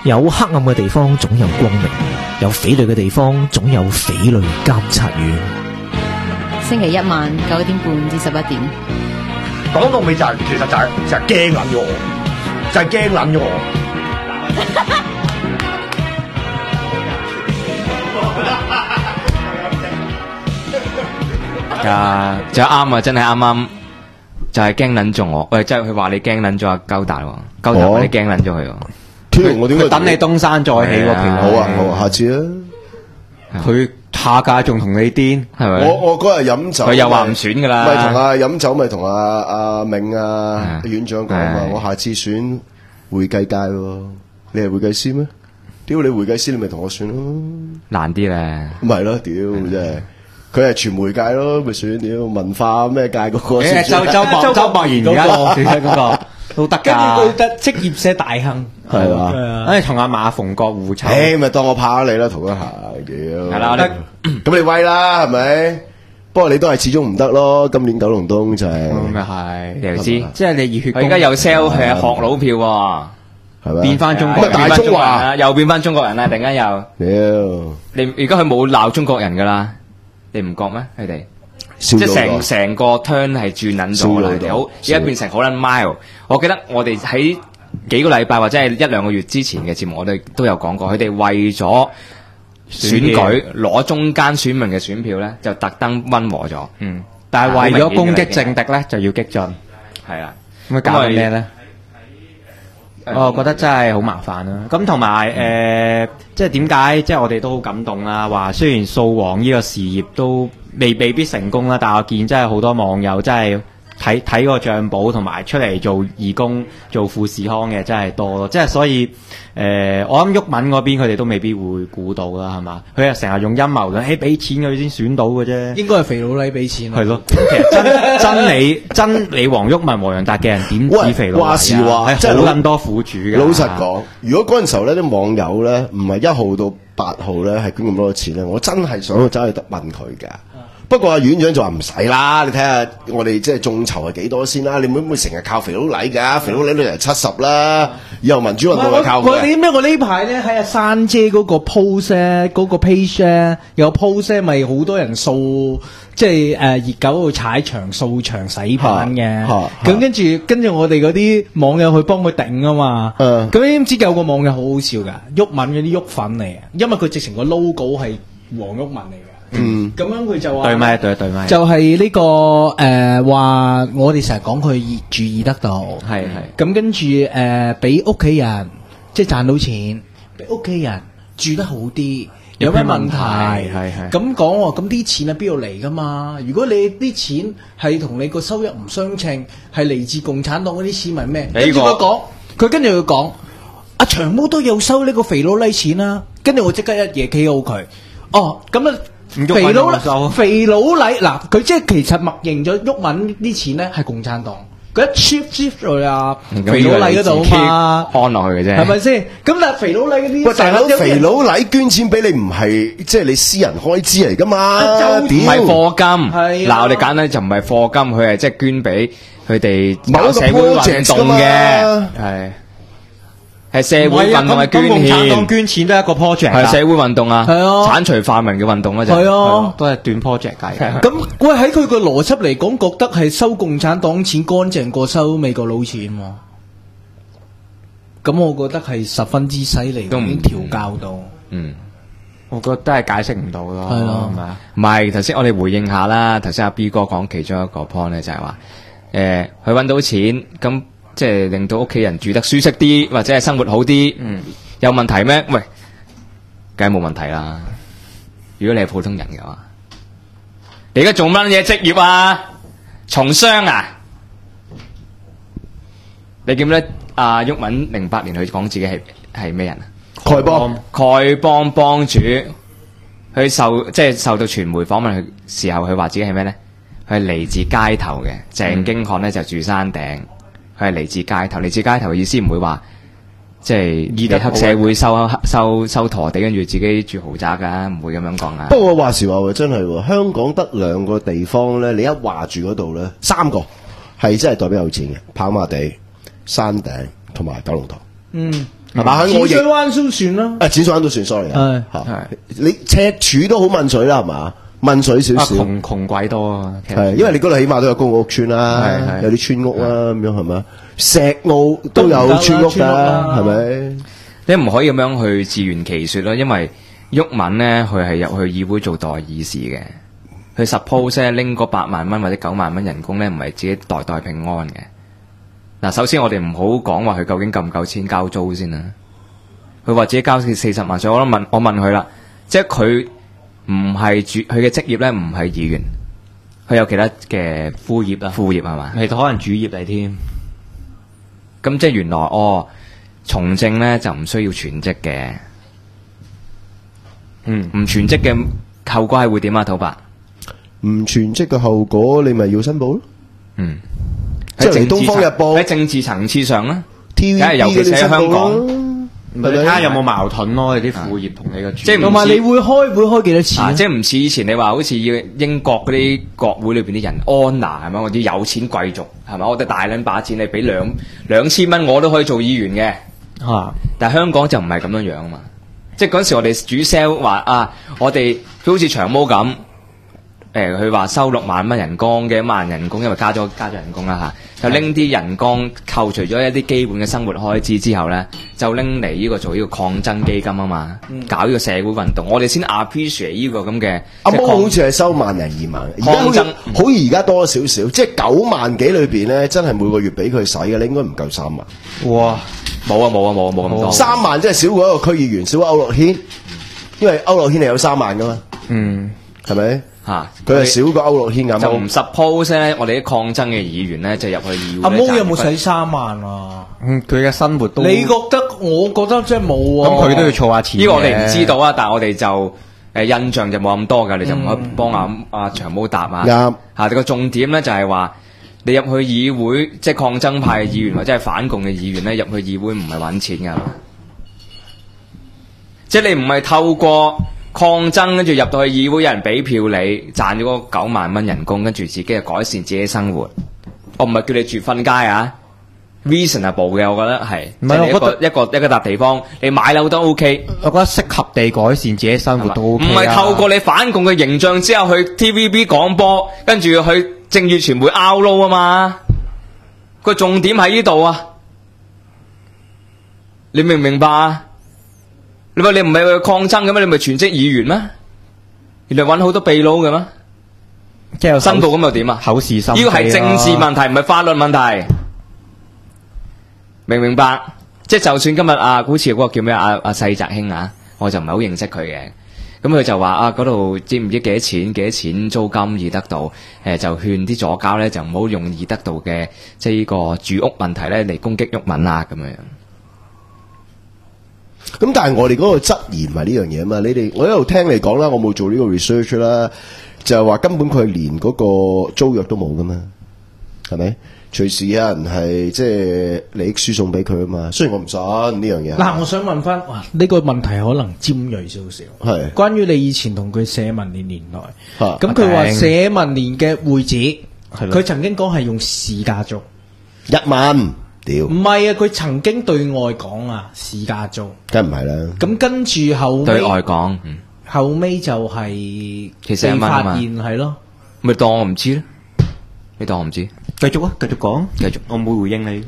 有黑暗嘅地方總有光明，有匪類嘅地方總有匪類監察院。 星期一晚9點半至11點。 講到尾就係、其實就係驚撚咗我，就係驚撚咗我。 就啱啊！真係啱啱，就係驚撚咗我。喂，即係佢話你驚撚咗阿鳩達喎，鳩達話你驚撚咗佢喎。 我點解等你東山再起個平？ 好啊，好啊，下次啊。 佢下屆仲同你癲， 係咪？ 我嗰日飲酒， 佢又話唔選噶啦。 咪同飲酒，咪同阿銘啊院長講嘛。我下次選會計界喎，你係會計師咩？屌你會計師，你咪同我選咯。 難啲咧。 唔係咯，屌真係。佢係傳媒界咯，咪選屌文化咩界嗰個？ 周博賢而家選緊嗰個都得㗎。 跟住佢得職業社大亨， 係嘛？ 跟住同阿馬逢國互抽。 咪當我拍下你啦，同一下屌。 係啦， 咁你威啦，係咪？不過你都係始終唔得咯。今年九龍東就係咁又係， 你又知， 即係你熱血。 佢而家又 sell 係學佬票喎， 係咪？ 變翻中國， 大中華又變翻中國人啦！突然間又， 屌你而家佢冇鬧中國人噶啦。你唔覺咩？佢哋即係成個 turn 係轉撚咗啦，佢哋好而家變成好撚 mild。我記得我哋喺幾個禮拜或者係1-2個月之前嘅節目，我哋都有講過，佢哋為咗選舉攞中間選民嘅選票咧，就特登溫和咗。 但係為咗攻擊政敵咧，就要激進。 係啦， 咁搞緊咩咧？我覺得真係好麻煩啦。咁同埋即係點解？即係我哋都好感動啦。話雖然掃黃呢個事業都未必成功啦，但係我見真係好多網友真係睇個帳簿同埋出嚟做義工、做富士康嘅真係多咯。即係所以我諗毓民嗰邊佢哋都未必會估到啦，係嘛？佢又成日用陰謀論，俾錢佢先選到嘅啫。 應該係肥佬黎俾錢。 係咯，其實真理黃毓民、黃洋達嘅人點止肥佬黎啊？ 話時話， 係好撚多苦主嘅。 老實講，如果嗰陣時候咧，啲網友咧唔係1號到8號咧係捐咁多錢咧，我真係想走去問佢㗎。不過阿院長就話唔使啦，你睇下我哋即係眾籌係幾多先啦？你會唔會成日靠肥佬黎㗎？肥佬黎都係70啦，以後民主運動係靠佢。 我呢排咧喺阿珊姐嗰個 post 咧，嗰個 page 咧有 post 咧，咪好多人掃，即係熱狗度踩場掃場洗版嘅。咁跟住我哋嗰啲網友去幫佢頂啊嘛。咁你知有個網友好好笑㗎，毓民嗰啲毓粉嚟嘅，因為佢直情個 logo 係黃毓民嚟嘅。咁樣佢就話對咪， 就係呢個話我哋成日講佢住義德道， 係咁跟住俾屋企人即係賺到錢，俾屋企人住得好啲，有咩問題？係咁講喎，咁啲錢係邊度嚟噶嘛？如果你啲錢係同你個收入唔相稱，係嚟自共產黨嗰啲錢，咪咩？跟住佢跟住佢講，阿長毛都有收呢個肥佬黎錢啦，跟住我即刻一夜 KO 佢。哦，咁啊！肥佬黎嗱，佢即係其實默認咗毓民啲錢咧係共產黨，佢一 shift 去啊肥佬黎嗰度嘛， 安落去嘅啫， 係咪先？咁但係肥佬黎嗰啲， 喂大佬，肥佬黎捐錢俾你唔係即係你私人開支嚟噶嘛？ 唔係課金，嗱我哋簡單就唔係課金，佢係即係捐俾佢哋搞社會運動嘅，係社會運動嘅捐獻， 共產黨捐錢都係一個 project， 係社會運動啊，剷除泛民嘅運動啊，就係都係斷 project 計。 咁喂喺佢個邏輯嚟講，覺得係收共產黨錢乾淨過收美國佬錢喎。咁我覺得係十分之犀利，都已經調教到。 我覺得係解釋唔到咯。 係咯， 唔係頭先我哋回應下啦。頭先阿 B 哥講其中一個 point 咧，就係話佢揾到錢咁。即係令到屋企人住得舒適啲，或者係生活好啲，有問題咩？喂，梗係冇問題啦。如果你係普通人嘅話，你而家做乜嘢職業啊？從商啊？你記唔記得阿毓民08年佢講自己係咩人啊？丐幫幫主。佢受到傳媒訪問佢時候，佢話自己係咩咧？佢係嚟自街頭嘅。鄭經翰咧就住山頂。佢係嚟自街頭，嚟自街頭嘅意思唔會話即係黑社會收陀地，跟住自己住豪宅噶，唔會咁樣講啊。 不過話時話真係，香港得2個地方咧，你一話住嗰度咧，3個係真係代表有錢嘅，跑馬地、山頂同埋九龍塘。 係嘛？喺我淺水灣都算啦。 淺水灣都算 sorry 啊， 係你赤柱都好濛水啦，係嘛？濛水少少， 窮鬼多啊， 係因為你嗰度起碼都有公屋村啦，有啲村屋啦，咁樣係咪？石澳都有村屋㗎，係咪？ 你唔可以咁樣去自圓其說咯，因為毓民咧，佢係入去議會做代議士嘅，佢 suppose 拎嗰8萬蚊或者9萬蚊人工咧，唔係自己代代平安嘅。嗱，首先我哋唔好講話佢究竟夠唔夠錢交租先啦。佢話自己交40萬，所以我問佢啦，即係佢唔係佢嘅職業咧，唔係議員，佢有其他嘅副業啦，副業係嘛？ 係可能主業嚟添。 咁即係原來從政咧就唔需要全職嘅，唔全職嘅後果係會點啊？土伯， 唔全職嘅後果你咪要申報咯。即係《東方日報》 喺政治層次上啦 ，TVB 尤其是喺香港， 你睇下有冇矛盾咯？你啲副業同你嘅主業， 即係同埋你會開幾多錢？ 即係唔似以前你話好似英國嗰啲國會裏邊啲人安娜係咪？我啲有錢貴族係咪？我哋大撚把錢，你俾2000蚊我都可以做議員嘅。但係香港就唔係咁樣樣啊嘛。即係嗰陣時我哋主 sell 話我哋佢好似長毛咁。佢話收6萬蚊人工嘅，1萬人工，因為加咗人工啦就拎啲人工扣除咗一啲基本嘅生活開支之後咧，就拎嚟呢個做呢個抗爭基金啊嘛，搞呢個社會運動，我哋先 appreciate 呢個咁嘅。 阿毛好似係收1萬零2萬， 抗爭好似而家多少少，即係9萬幾裏邊咧，真係每個月俾佢使嘅，你應該唔夠3萬。 哇！ 冇咁多。 3萬即係少過一個區議員，少過區諾軒，因為區諾軒係有3萬噶嘛。係咪？佢係少過區諾軒咁。 就唔 suppose 咧，我哋啲抗爭嘅議員咧就入去議會。 阿毛有冇使3萬啊？ 佢嘅生活都。 你覺得？我覺得真係冇喎。 咁佢都要儲下錢。 呢個我哋唔知道啊，但係我哋就印象就冇咁多㗎，你就唔可以幫阿長毛答啊。啱。個重點咧就係話，你入去議會，即係抗爭派嘅議員或者係反共嘅議員咧，入去議會唔係揾錢㗎。即係你唔係透過抗爭，跟住入到去議會有人俾票你，賺咗嗰9萬蚊人工，跟住自己就改善自己生活。我唔係叫你住瞓街啊 ，reasonable 嘅，我覺得係。唔係，我覺得一個笪地方，你買樓都 OK。 我覺得適合地改善自己生活都 OK。唔係透過你反共嘅形象之後去 TVB 廣播，跟住去正義傳媒 outlaw 啊嘛。個重點喺呢度啊，你明唔明白啊？你話你唔係去抗爭嘅咩？你咪全職議員咩？原來揾好多秘佬嘅咩？ 即係申報咁又點啊？ 口是心非。 呢個係政治問題，唔係法律問題。明唔明白？即係就算今日好似嗰個叫咩阿世澤兄啊，我就唔係好認識佢嘅。咁佢就話嗰度知唔知幾多錢租金易得到？就勸啲左膠咧就唔好用易得到嘅即係呢個住屋問題咧嚟攻擊毓民啊咁樣。 咁但係我哋嗰個質疑唔係呢樣嘢啊嘛，我一路聽你講啦，我冇做呢個 research 啦，就係話根本佢連嗰個租約都冇噶嘛，係咪？隨時有人係即係利益輸送俾佢啊嘛，雖然我唔信呢樣嘢。 嗱，我想問翻，呢個問題可能尖銳少少，係關於你以前同佢社民連年代，咁佢話社民連嘅會址，佢曾經講係用市價租 1萬。 唔係啊！佢曾經對外講市價租， 梗唔係啦。咁跟住後尾對外講， 後尾就係其實被發現係咯， 咪當我唔知咯。你當我唔知， 繼續啊，繼續講， 繼續， 我唔會回應你。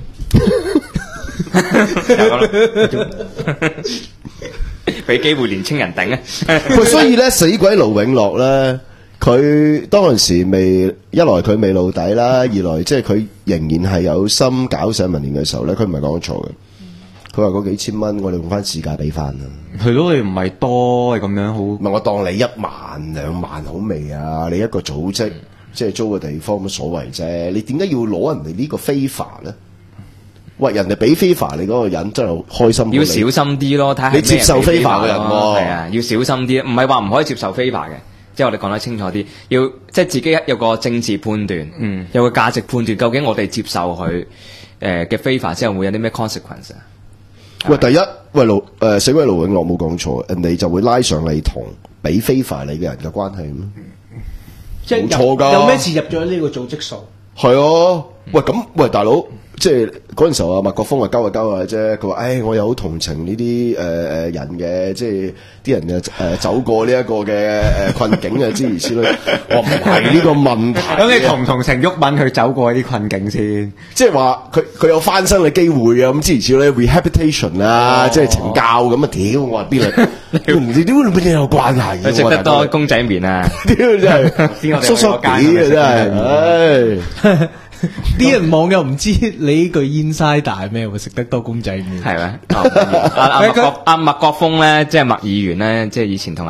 俾機會年青人頂啊！ 所以咧，死鬼盧永樂咧。佢當陣時一來佢未露底啦，二來即係佢仍然係有心搞社民連嘅時候咧，佢唔係講錯嘅。佢話嗰幾千蚊，我哋用翻市價俾翻啊。 係咯，你唔係多咁樣好。唔係我當你1萬2萬好未啊？你一個組織即係租個地方乜所謂啫？你點解要攞人哋呢個非法咧？喂，人哋俾非法你嗰個人真係開心。 要小心啲咯，睇下你接受非法嘅人喎。 係啊，要小心啲，唔係話唔可以接受非法嘅。即係我哋講得清楚啲，要即係自己有個政治判斷，有個價值判斷，究竟我哋接受佢嘅非法之後會有啲咩 consequence 啊？ 喂，第一，死鬼盧永樂冇講錯，人哋就會拉上你同俾非法你嘅人嘅關係咩？ 即係冇錯㗎。有咩事入咗呢個組織數？ 係啊，喂大佬， 即係嗰陣時候啊，麥國鋒啊鳩啫，佢話：，我又好同情呢啲人嘅，即係啲人走過呢一個嘅困境啊，諸如此類。我唔係呢個問題。 咁你同唔同情毓民去走過啲困境先？ 即係話佢有翻身嘅機會啊，咁諸如此類 rehabilitation 啊，即係懲教咁啊！屌，我話邊嚟？唔知點解有關係？ 佢食得多公仔麵啊！ 屌真係叔叔幾啊真係， 啲人網友唔知你呢句 inside 係咩？會食得多公仔麵係咪？阿麥國鋒咧，即係麥議員咧，即係以前同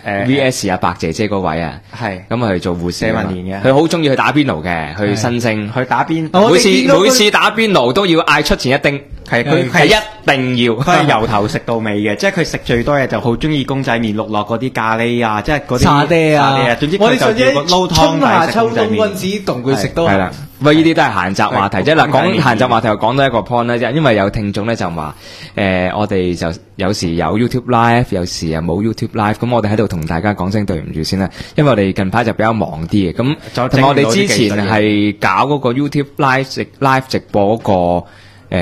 VS 阿白姐姐嗰位啊，係咁佢做護士社民連嘅， 佢好中意去打邊爐嘅，去新星去打邊，每次打邊爐都要嗌出前一丁，係佢係一定要， 佢係由頭食到尾嘅，即係佢食最多嘢就好中意公仔麵，落嗰啲咖喱啊，即係嗰啲沙爹啊， 總之我哋上次撈春夏湯秋冬嗰陣時同佢食都係啦。喂，呢啲都係閒雜話題啫。嗱，講閒雜話題又講到一個 point 咧，因為有聽眾咧就話，我哋就有時有 YouTube Live， 有時又冇 YouTube Live。咁我哋喺度同大家講聲對唔住先啦，因為我哋近排就比較忙啲嘅。咁同埋我哋之前係搞嗰個 YouTube Live 直播嗰個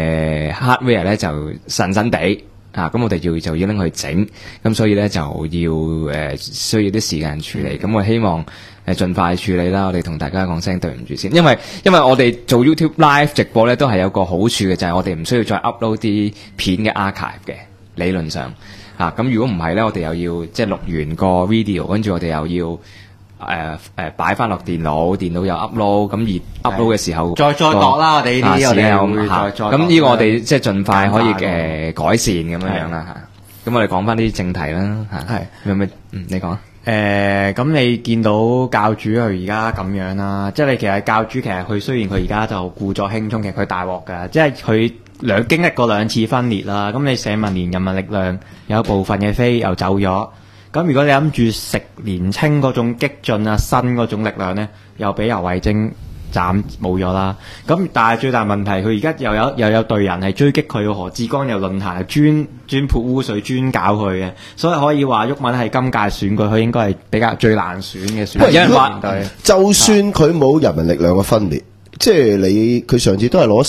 hardware 咧就神地。咁我哋就要拎去整，咁所以咧就要需要啲時間處理，咁我希望盡快處理啦。我哋同大家講聲對唔住先，因為我哋做 YouTube Live 直播咧都係有個好處嘅，就係我哋唔需要再 upload 啲片嘅 archive 嘅，理論上咁如果唔係咧，我哋又要即係錄完個 video， 跟住我哋又要擺翻落電腦又 upload， 咁而 upload 嘅時候再度啦，我哋呢啲我哋會再咁呢個我哋即係盡快可以改善咁樣啦嚇。咁我哋講翻啲正題啦嚇。係有咩？你講啊。 咁你見到教主佢而家咁樣啦，即係你其實教主其實佢雖然佢而家就故作輕鬆，其實佢大鑊㗎，即係佢經歷過兩次分裂啦。咁你社民連人民力量有部分嘅飛又走咗。咁如果你諗住食年青嗰種激進啊新嗰種力量咧，又俾游蕙禎斬冇咗啦。咁但係最大問題，佢而家又有隊人係追擊佢，何志剛有論壇係專潑污水專搞佢嘅，所以可以話毓民係今屆選舉佢應該係比較最難選嘅選舉。 有人話就算佢冇人民力量嘅分裂，即係佢上次都係攞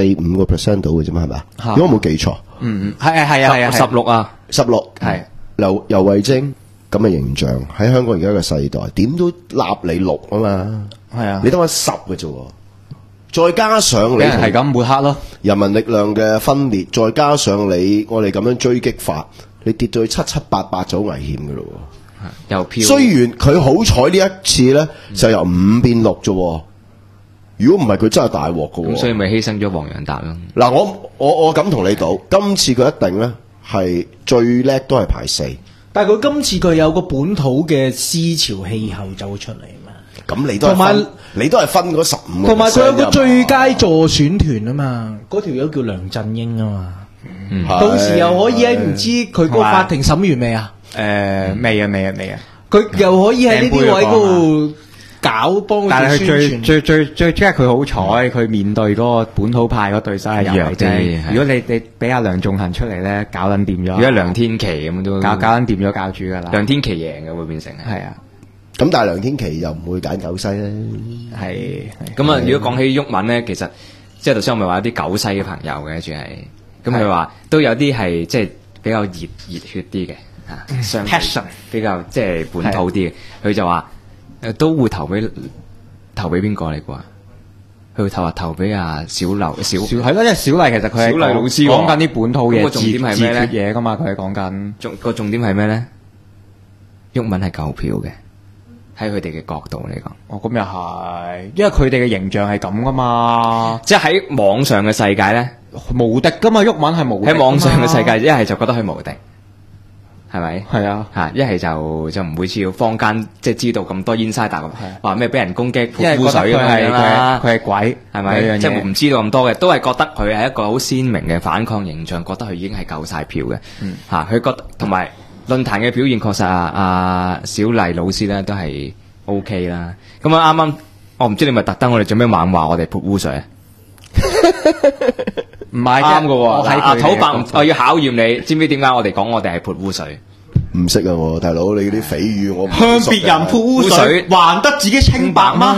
14.5% 到嘅啫嘛，係咪？如果冇記錯， 係 16啊 ，16係。游蕙禎咁嘅形象喺香港而家嘅世代，點都立你6啊嘛，係啊，你得翻10嘅啫，再加上你係咁抹黑咯， 人民力量嘅分裂，再加上我哋咁樣追擊法，你跌到去7、7、8、8就好危險嘅咯， 又飄。 雖然佢好彩呢一次咧就由5變6啫，如果唔係佢真係大鑊嘅， 咁所以咪犧牲咗黃洋達咯。 嗱，我敢同你賭，今次佢一定咧。係最叻都係排4， 但係佢今次佢有個本土嘅思潮氣候走出嚟嘛。 咁你都係分嗰15%， 同埋佢有個最佳助選團啊嘛，嗰條友叫梁振英啊嘛。到時又可以喺唔知佢個法庭審完未啊？ 未啊！ 佢又可以喺呢啲位嗰度幫佢宣傳。 但係佢最即係佢好彩，佢面對嗰個本土派嗰對手係游蕙禎。如果你俾阿梁頌恆出嚟咧，搞撚掂咗。 如果梁天琦咁都搞撚掂咗教主噶啦。 梁天琦贏嘅會變成係啊。 咁但係梁天琦又唔會揀九西咧。 係。 咁啊，如果講起毓民咧，其實即係頭先我咪話有啲九西嘅朋友嘅，主要係咁佢話都有啲係即係比較熱血啲嘅嚇，passion 比較即係本土啲嘅。佢就話。都會投俾邊個嚟啩？佢會投俾阿小係咯，因為小麗其實佢係小麗老師講緊啲本土嘢， 個重點係咩咧？ 嘢噶嘛，佢係講緊個重點係咩咧？毓民係夠票嘅，喺佢哋嘅角度嚟講。 哦，咁又係，因為佢哋嘅形象係咁噶嘛。 即係喺網上嘅世界咧， 無敵噶嘛，毓民係無敵。喺網上嘅世界，一係就覺得佢無敵。係咪？係啊， 一係就唔會似要坊間即係知道咁多 insider 咁，話咩俾人攻擊潑污水咁樣啦。 佢係鬼， 係咪？即係唔知道咁多嘅，都係覺得佢係一個好鮮明嘅反抗形象，覺得佢已經係夠晒票嘅。佢覺得同埋論壇嘅表現確實阿小麗老師咧都係 OK 啦。咁啊啱啱我唔知你咪特登我哋做咩猛話我哋潑污水啊？唔係啱嘅喎，阿土伯我要考驗你，知唔知點解我哋講我哋係潑污水？ 唔識啊，大佬你啲蜚語我向別人潑污水，還得自己清白嗎？ 哦，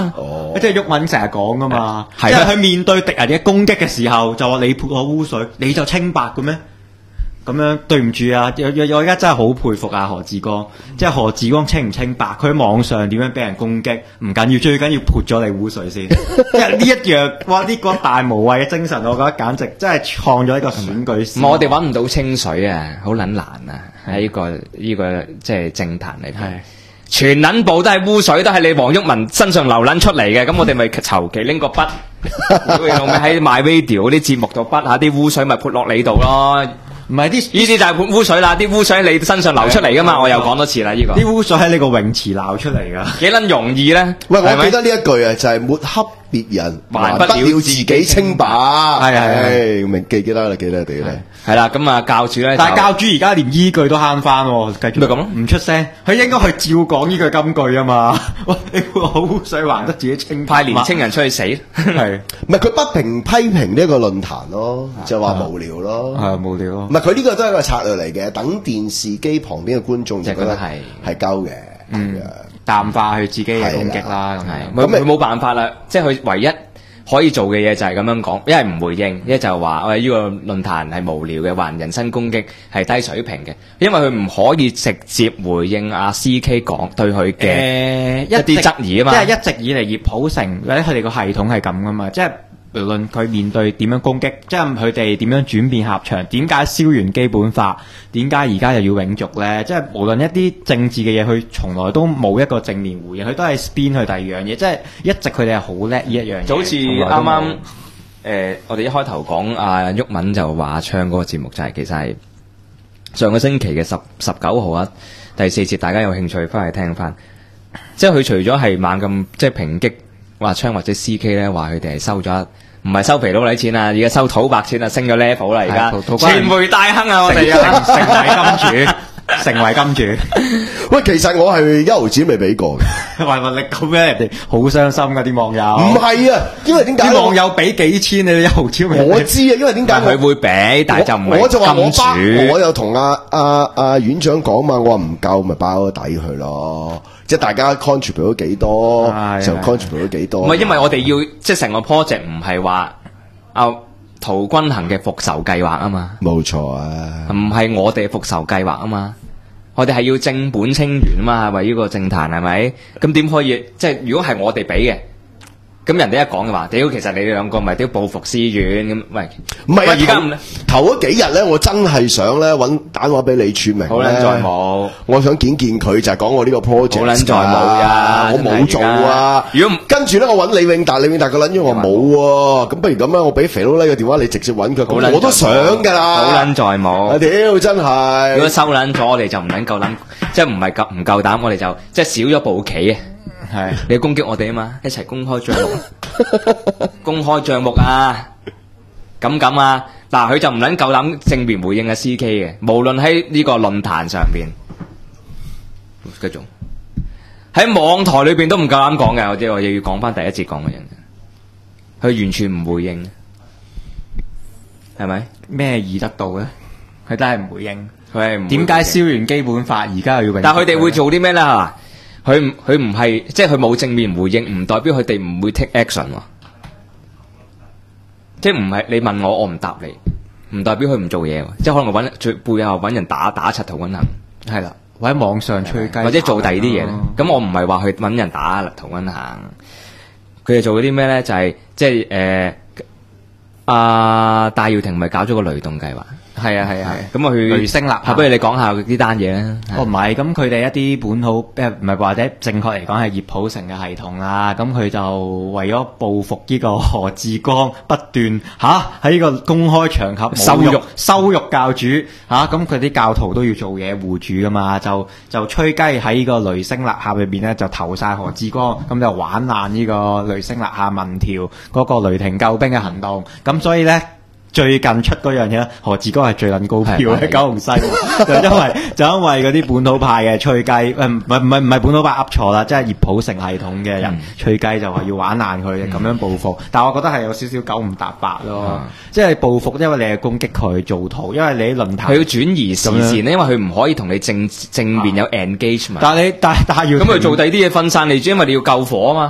即係毓民成日講噶嘛，即係啊係佢面對敵人嘅攻擊嘅時候，就話你潑我污水，你就清白嘅咩？咁樣對唔住啊！我而家真係好佩服啊何志光，即係何志光清唔清白？佢喺網上點樣俾人攻擊唔緊要，最緊要潑咗你污水先。即係呢一樣，哇！呢個大無畏嘅精神，我覺得簡直真係創咗一個選舉史。 我哋揾唔到清水啊，好撚難啊！喺呢個即係政壇嚟睇。全撚部都係污水，都係你黃毓民身上流撚出嚟嘅，咁我哋咪求其拎個筆，我咪喺 MyRadio 嗰啲節目度筆下啲污水，咪潑落你度咯。 唔係啲呢啲就係潑污水啦，啲污水喺你身上流出嚟噶嘛，我又講多次啦，呢個啲污水喺你個泳池鬧出嚟噶， 幾撚容易咧？ 喂，我記得呢一句啊，就係抹黑別人，還不了自己清白。係明記得啦，記得。 係啦，咁啊教主咧， 但係教主而家連依句都慳翻喎，繼續咪咁咯， 唔出聲，佢應該去照講呢句金句啊嘛。喂，你好污水還得自己清白， 派年青人出去死， 係唔係佢不停批評呢一個論壇咯，就話無聊咯， 係無聊咯。 唔係佢呢個都係一個策略嚟嘅，等電視機旁邊嘅觀眾就覺得係鳩嘅， 淡化佢自己嘅攻擊啦， 咁佢冇辦法啦，即係佢唯一可以做嘅嘢就係咁樣講，一係唔回應，一就話喂呢個論壇係無聊嘅，話人身攻擊係低水平嘅，因為佢唔可以直接回應阿 CK 講對佢嘅一啲質疑啊嘛， 即係一直以嚟葉普成或者佢哋個系統係咁噶嘛，即係無論佢面對點樣攻擊，即係佢哋點樣轉變立場，點解燒完基本法，點解而家又要永續咧？即係無論一啲政治嘅嘢，佢從來都冇一個正面回應，佢都係 spin 去第二樣嘢，即係一直佢哋係好叻呢一樣嘢。 就好似啱啱我哋一開頭講阿毓民就話唱嗰個節目就係其實係上個星期嘅19號啊，第4節，大家有興趣翻嚟聽翻。即係佢除咗係猛咁即係抨擊話昌或者 CK 咧，話佢哋係收咗唔係收皮佬啲錢啊，而家收土白錢啊，升咗 level 啦而家，傳媒大亨啊我哋啊， 成為金主。 喂，其實我係1毫子未俾過嘅。 喂，你咁咩？人哋好傷心噶啲網友。 唔係啊，因為點解啲網友俾幾千你1毫子未？ 我知啊，因為點解佢會俾，但係就唔係我就話金主。 我又同阿院長講嘛，我話唔夠咪包咗底佢咯。即係大家 contribute 咗幾多就 contribute 咗幾多。 唔係因為我哋要即係成個 project 唔係話陶君行嘅復仇計劃啊嘛。 冇錯啊， 唔係我哋復仇計劃啊嘛。我哋係要正本清源啊嘛，為呢個政壇係咪？咁點可以即係如果係我哋俾嘅？咁人哋一講嘅話，屌，其實你哋兩個咪都報復私怨咁，喂， 唔係啊！ 而家頭嗰幾日咧，我真係想咧打電話俾李柱明， 好撚在冇， 我想見佢就係講我呢個 project， 好撚在冇呀， 我冇做啊！ 如果跟住咧，我揾李永達，李永達個撚樣話冇喎，咁不如咁樣，我俾肥佬呢個電話你直接揾佢，我都想㗎啦， 好撚在冇， 屌真係！ 如果收撚咗，我哋就唔撚夠膽，即係唔夠膽，我哋就即係少咗步棋啊！係你攻擊我哋啊嘛，一齊公開帳目，公開帳目啊！咁啊，嗱佢就唔撚夠膽正面回應啊 CK 嘅，無論喺呢個論壇上邊，繼續喺網台裏邊都唔夠膽講嘅，我又要講翻第一節講嘅人，佢完全唔回應，係咪？ 咩易得到咧？佢都係唔回應， 佢係點解燒完基本法而家又要？ 但係佢哋會做啲咩咧？係佢唔係，即係佢冇正面回應，唔代表佢哋唔會 take action 喎。即係唔係你問我，我唔答你，唔代表佢唔做嘢喎。即係可能我背後揾人打柒陶君行，係啦， 或者網上吹雞， 或者做第二啲嘢咧。咁我唔係話去揾人打陶君行，佢哋做嗰啲咩咧？就係即係戴耀廷咪搞咗個雷動計劃。係啊，咁啊去雷聲吶喊， 不如你講下呢單嘢啦。 唔係，咁佢哋一啲本土唔係或者正確嚟講係葉普成嘅系統啦。咁佢就為咗報復呢個何志光不斷喺呢個公開場合羞辱教主咁佢啲教徒都要做嘢護主噶嘛，就吹雞喺呢個雷聲吶喊裏邊咧就投晒何志光，咁就玩爛呢個雷聲吶喊民調嗰個雷霆救兵嘅行動。咁所以咧。最近出嗰樣嘢咧，何志光係最撚高票嘅九龍西，就因為嗰啲本土派嘅吹雞，唔係本土派噏錯啦，即係葉普成系統嘅人吹雞就話要玩爛佢，咁樣報復。但係我覺得係有少少九唔搭八咯，即係報復，因為你係攻擊佢做圖，因為你喺論壇， 佢要轉移視線咧，因為佢唔可以同你正面有 engagement。 但係要咁佢做第啲嘢分散你，因為你要救火啊嘛。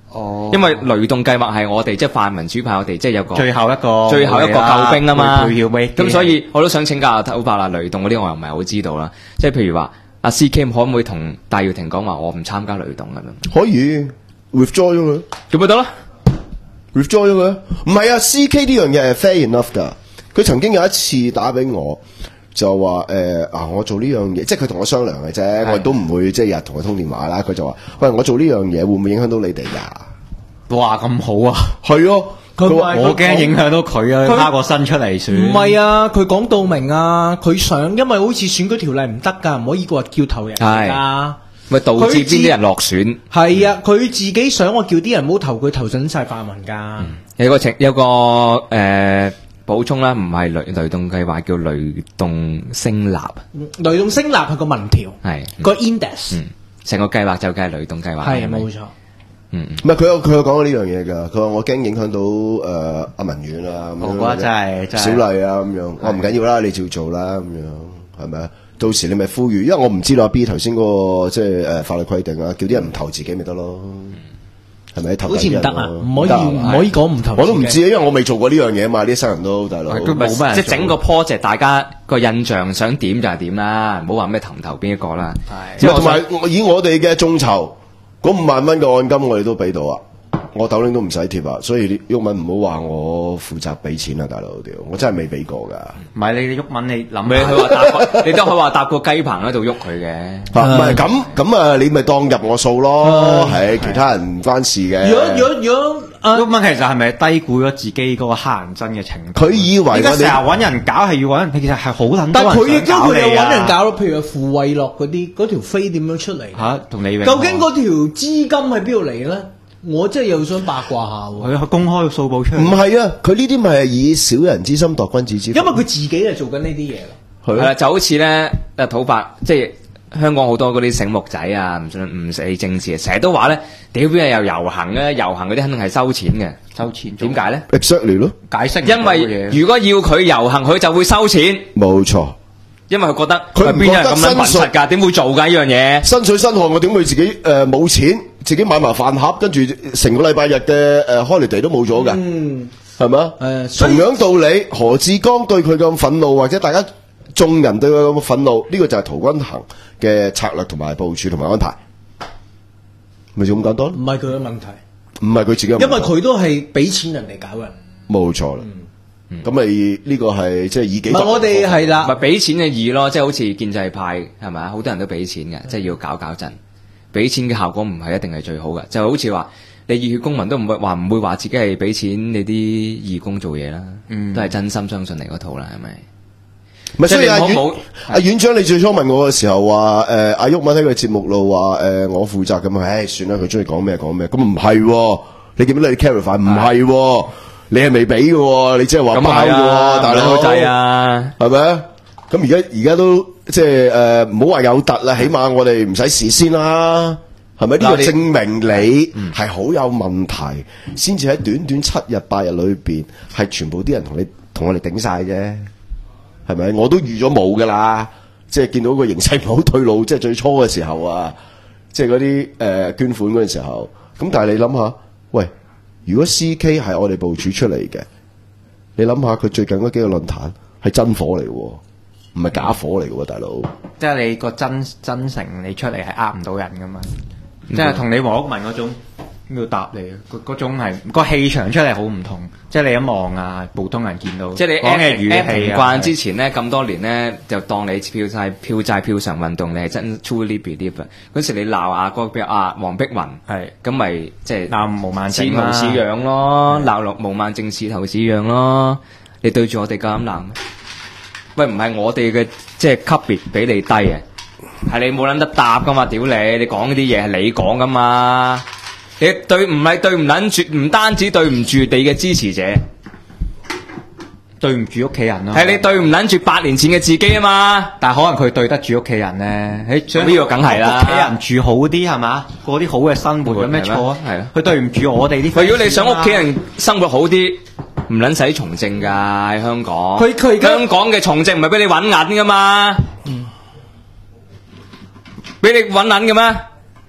哦，因為雷動計劃係我哋即係泛民主派，我哋即係有個最後一個救兵啊嘛。咁所以以我都想請教下頭髮啦，雷動嗰啲我又唔係好知道啦。即係譬如話阿 CK 可唔可以同戴耀廷講話我唔參加雷動咁樣？ 可以 withdraw 咗佢， 咁咪得咯。 withdraw 咗佢，唔係啊 ！CK 呢樣嘢係 fair enough 噶。佢曾經有一次打俾我，就話我做呢樣嘢，即係佢同我商量嘅啫，我亦都唔會即係日同佢通電話啦。佢就話：喂，我做呢樣嘢會唔會影響到你哋㗎？ 哇，咁好啊！ 係啊，佢話我驚影響到佢啊，拉個身出嚟選。 唔係啊，佢講到明啊，佢想，因為好似選舉條例唔得㗎，唔可以個叫頭人㗎。 咪導致邊啲人落選？ 係啊，佢自己想我叫啲人唔好投佢，投準晒泛民㗎。 有個補充啦，唔係雷動計劃，叫雷動聲納。 雷動聲納係個民調， 係個 index。 成個計劃就係雷動計劃。 係冇錯。 唔係佢有講過呢樣嘢㗎。佢話我驚影響到阿文遠啊， 我覺得真係小麗啊咁樣。我唔緊要啦，你照做啦咁樣，係咪啊？到時你咪呼籲，因為我唔知道阿 B 頭先嗰個即係法律規定啊，叫啲人唔投自己咪得咯，係咪？ 好似唔得啊，唔可以講唔投。 我都唔知啊，因為我未做過呢樣嘢啊嘛，呢啲新人都大佬。 即係整個 project，大家個印象想點就係點啦，唔好話咩投唔投邊一個啦。 係，同埋以我哋嘅眾籌嗰5萬蚊嘅按金，我哋都俾到啊。我斗零都唔使貼啊，所以毓民唔好話我負責俾錢啊，大佬屌，我真係未俾過噶。 唔係你毓民，你諗咩？佢話搭，你都可以話搭個雞棚喺度喐佢嘅。 唔係咁啊，你咪當入我數咯，係其他人唔關事嘅。 如果毓民其實係咪低估咗自己嗰個黑人憎嘅程度？ 佢以為我哋成日揾人搞係要揾人，其實係好撚多人想搞你啊。 但係佢亦都佢有揾人搞咯，譬如傅慧樂嗰條飛點樣出嚟嚇？同李永究竟嗰條資金喺邊度嚟咧？我真係又想八卦下喎。 佢公開個數報出嚟。 唔係啊，佢呢啲咪係以小人之心度君子之腹。 因為佢自己係做緊呢啲嘢咯。 係啦，就好似咧土伯，即係香港好多嗰啲醒目仔啊，唔理政治，成日都話咧，屌邊係又遊行咧，遊行嗰啲肯定係收錢嘅。 收錢點解咧 ？Exactly 咯， 解釋。 因為如果要佢遊行，佢就會收錢。 冇錯。 因為佢覺得佢唔覺得邊有咁樣品質㗎，點會做㗎呢樣嘢？ 身水身汗，我點會自己冇錢，自己買埋飯盒，跟住成個禮拜日嘅holiday 都冇咗㗎？係咪啊？同樣道理，何志剛對佢咁憤怒，或者大家眾人對佢咁憤怒，呢個就係陶君行嘅策略同埋部署同埋安排，咪就咁簡單？ 唔係佢嘅問題， 唔係佢自己嘅問題， 因為佢都係俾錢人哋搞嘅。 冇錯啦。咁咪呢個係即係以己。 我哋係啦， 咪俾錢嘅易咯，即係好似建制派係咪啊？好多人都俾錢嘅，即係要搞震。俾錢嘅效果唔係一定係最好嘅，就好似話你熱血公民都唔會話自己係俾錢你啲義工做嘢啦，都係真心相信你嗰套啦，係咪？ 唔係，所以阿院長，你最初問我嘅時候話阿毓民喺個節目度話我負責咁啊，算啦，佢中意講咩講咩，咁唔係，你記唔記得你 clarify 唔係？你係未俾嘅，你即係話包嘅，大佬仔啊， 係咪？咁而家都即係唔好話有突啦，起碼我哋唔使試先啦，係咪？呢個證明你係好有問題，先至喺短短7日8日裏邊，係全部啲人同我哋頂晒啫，係咪？我都預咗冇噶啦，即係見到個形勢唔好退路，即係最初嘅時候啊，即係嗰啲捐款嗰陣時候，咁但係你諗下，喂。如果 CK 係我哋部署出嚟嘅，你諗下佢最近嗰幾個論壇係真火嚟嘅，唔係假火嚟嘅，大佬。 即係你個真誠，你出嚟係呃唔到人噶嘛？即係同你黃毓民嗰種要答你，嗰種係個氣場出嚟好唔同。即係你一望啊，普通人見到， 即係你講嘅語氣慣之前咧咁多年咧，就當你票債票償運動，你係真 truly believe 嗰時你鬧阿哥黃碧雲係咁咪即係鬧毛孟靜似模似樣咯，鬧落毛孟靜似頭似樣咯。你對住我哋咁鬧咩？喂，唔係我哋嘅即係級別比你低啊，係你冇諗得答噶嘛？屌你講嗰啲嘢係你講噶嘛？你對唔撚住，唔單止對唔住你嘅支持者， 對唔住屋企人咯。 係你對唔撚住8年前嘅自己啊嘛。 但係可能佢對得住屋企人咧， 呢個梗係啦。 屋企人住好啲係嘛，過啲好嘅生活有咩錯啊？ 係咯， 佢對唔住我哋啲。 如果你想屋企人生活好啲，唔撚使從政㗎喺香港。香港嘅從政唔係俾你揾銀㗎嘛？俾你揾銀嘅咩？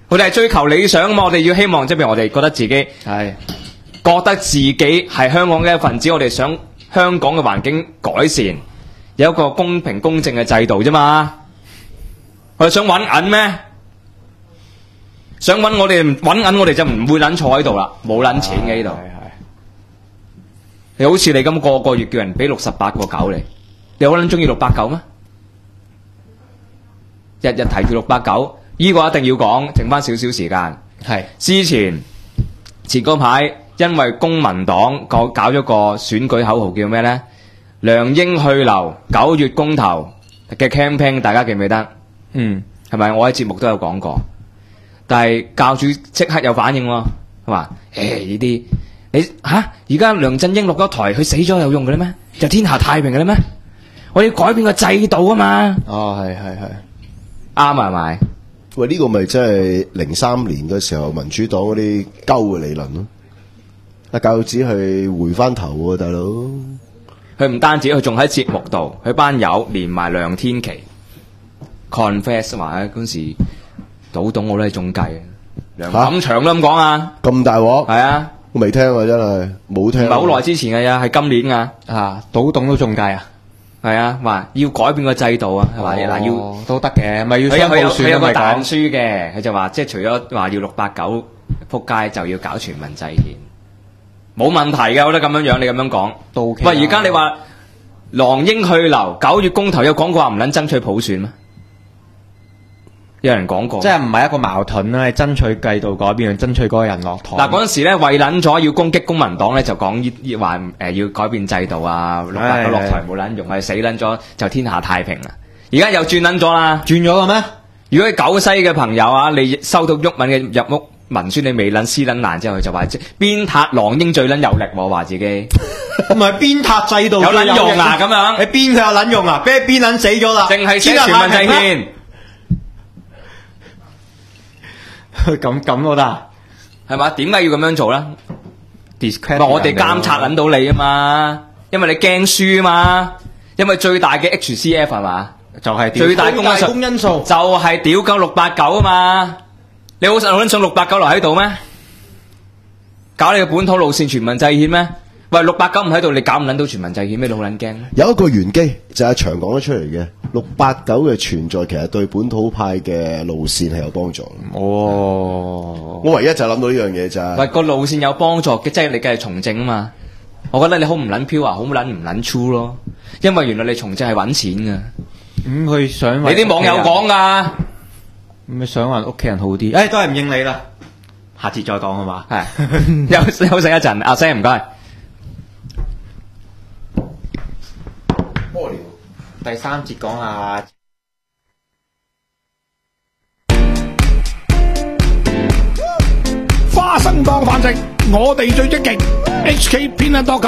我哋係追求理想啊嘛，我哋要希望即係譬如我哋覺得自己係香港嘅一份子，我哋想香港嘅環境改善，有一個公平公正嘅制度啫嘛。我哋想揾銀咩？想揾我哋揾銀，我哋就唔會撚坐喺度啦，冇撚錢嘅呢度。你好似你咁個個月叫人俾68個9你好撚中意689咩？日日提住689，呢個一定要講，剩翻少少時間。係之前嗰排，因為公民黨搞咗個選舉口號叫咩呢？梁英去留9月公投嘅 campaign， 大家記唔記得？係咪？我喺節目都有講過，但係教主即刻有反應喎，係嘛？呢啲你而家梁振英落咗台，佢死咗有用嘅咧咩？就天下太平嘅咧咩？我要改變個制度啊嘛！係啱啊，係咪？ 喂，呢個咪真係03年嘅時候民主黨嗰啲鳩嘅理論咯。阿教主係回翻頭喎，大佬。 佢唔單止，佢仲喺節目度，佢班友連埋梁天琦 confess 話嗰陣時賭董我都係中計，梁錦祥都咁講啊！ 咁大鑊？係啊， 我未聽啊，真係冇聽。 唔係好耐之前嘅呀，係今年啊， 賭董都中計啊！ 係啊，話要改變個制度啊，係嘛？嗱，要都得嘅，咪要雙普選。佢有個彈書嘅，佢就話即係除咗話要689撲街，就要搞全民制憲，冇問題嘅。我覺得咁樣樣，你咁樣講都 OK。喂，而家你話狼英去留9月公投，有講過話唔撚爭取普選咩？有人講過， 即係唔係一個矛盾啦，係爭取制度改變，爭取嗰個人落台。 嗱，嗰陣時咧，為撚咗要攻擊公民黨咧，就講話要改變制度啊，689落台冇撚用，係死撚咗就天下太平啦。而家又轉撚咗啦， 轉咗啦咩？ 如果九西嘅朋友啊，你收到毓民嘅入屋文書，你未撚撕撚爛之後，佢就話鞭撻狼英最撚有力喎，話自己唔係鞭撻制度有撚用啊咁樣， 你鞭佢有撚用啊？俾你鞭撚死咗啦， 淨係寫全民制憲。 咁都得， 係嘛？點解要咁樣做咧？我哋監察撚到你啊嘛，因為你驚輸啊嘛，因為最大嘅 HCF 係嘛，就係最大公因素，就係屌鳩689啊嘛。你好想689留喺度咩？搞你個本土路線全民制憲咩？喂，689唔喺度，你搞唔撚到全民制憲咩？你好撚驚？ 有一個玄機就係長講得出嚟嘅，689嘅存在其實對本土派嘅路線係有幫助。我唯一就諗到呢樣嘢咋。 喂，個路線有幫助嘅，即係你梗係從政啊嘛。我覺得你好唔撚飄啊，好撚唔撚 true 咯。因為原來你從政係揾錢噶。 佢想你啲網友講噶， 咁想話屋企人好啲。都係唔應你啦，下次再講好嘛？ 係休息一陣，阿 Sam 唔該。 第3節講下花生當飯食，我哋最積極。HKpeanut.com